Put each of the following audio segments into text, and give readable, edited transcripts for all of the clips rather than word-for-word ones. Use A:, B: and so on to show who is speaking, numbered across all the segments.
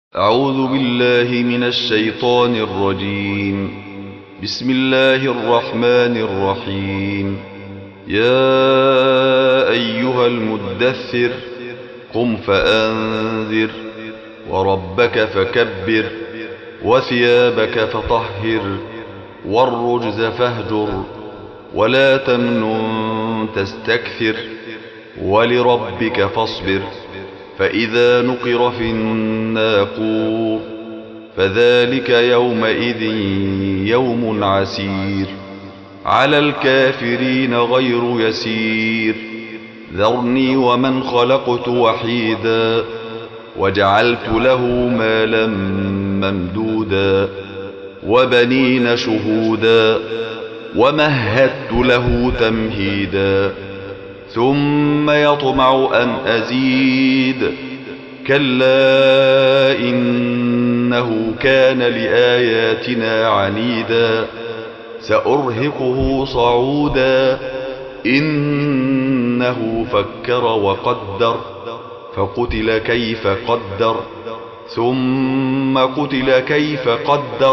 A: أعوذ بالله من الشيطان الرجيم. بسم الله الرحمن الرحيم. يا أيها المدثر قم فأنذر وربك فكبر وثيابك فطهر والرجز فاهجر ولا تمنن تستكثر ولربك فاصبر. فإذا نقر في الناقور فذلك يومئذ يوم عسير على الكافرين غير يسير. ذرني ومن خلقت وحيدا وجعلت له مالا ممدودا وبنين شهودا ومهدت له تمهيدا ثم يطمع أن أزيد. كلا إنه كان لآياتنا عنيدا سأرهقه صعودا. إنه فكر وقدر فقتل كيف قدر ثم قتل كيف قدر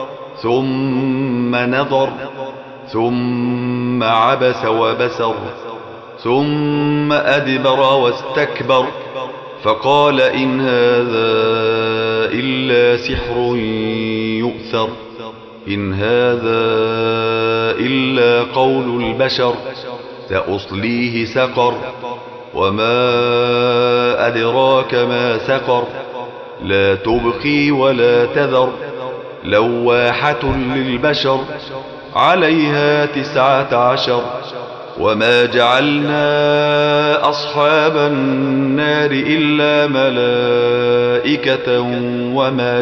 A: ثم نظر ثم عبس وبسر ثم أدبر واستكبر فقال إن هذا إلا سحر يؤثر إن هذا إلا قول البشر سأصليه سقر وما أدراك ما سقر لا تبقي ولا تذر لواحة للبشر عليها 19. وما جعلنا أصحاب النار إلا ملائكة وما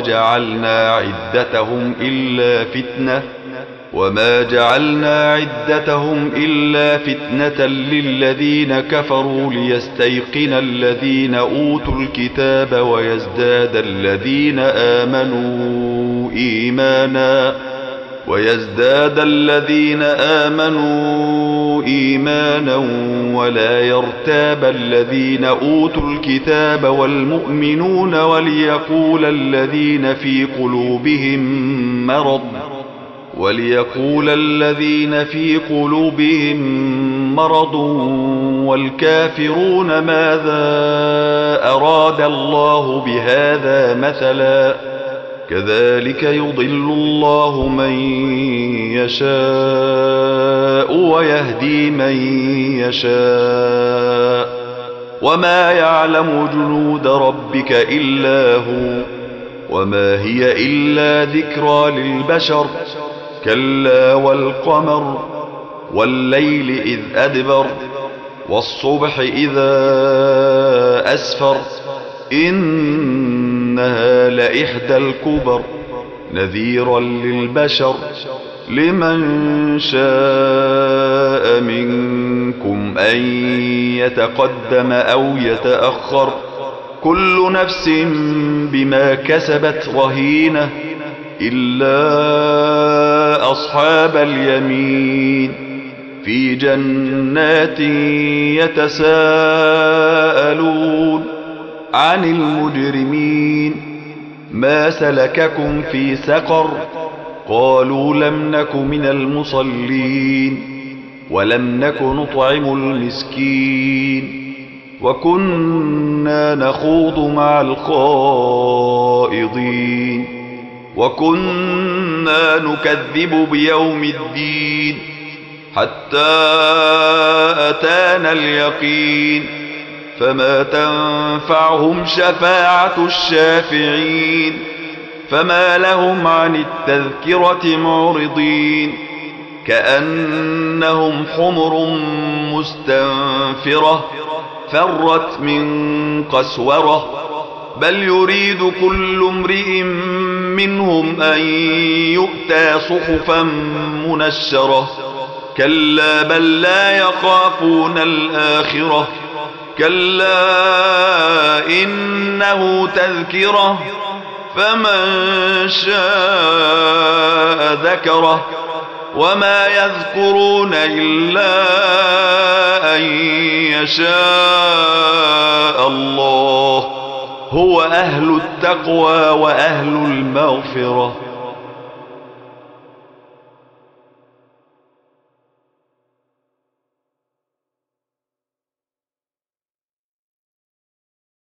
A: جعلنا عدتهم إلا فتنة للذين كفروا ليستيقن الذين أوتوا الكتاب ويزداد الذين آمنوا إيمانا ولا يرتاب الذين أوتوا الكتاب والمؤمنون وليقول الذين في قلوبهم مرض والكافرون ماذا أراد الله بهذا مثلا كذلك يضل الله من يشاء ويهدي من يشاء وما يعلم جنود ربك إلا هو وما هي إلا ذكرى للبشر. كلا والقمر والليل إذ أدبر والصبح إذا أسفر إنها لإحدى الكبر نذيرا للبشر لمن شاء منكم أن يتقدم أو يتأخر كل نفس بما كسبت رهينة إلا أصحاب اليمين في جنات يتساءلون عن المجرمين ما سلككم في سقر قالوا لم نك من المصلين ولم نك نطعم المسكين وكنا نخوض مع الخائضين وكنا نكذب بيوم الدين حتى أتانا اليقين فما تنفعهم شفاعة الشافعين فما لهم عن التذكرة معرضين كأنهم حمر مستنفرة فرت من قسورة بل يريد كل امرئ منهم أن يؤتى صحفا منشرة كلا بل لا يخافون الآخرة كلا إنه تذكرة فمن شاء ذكره وما يذكرون إلا أن يشاء الله هو أهل التقوى وأهل المغفرة.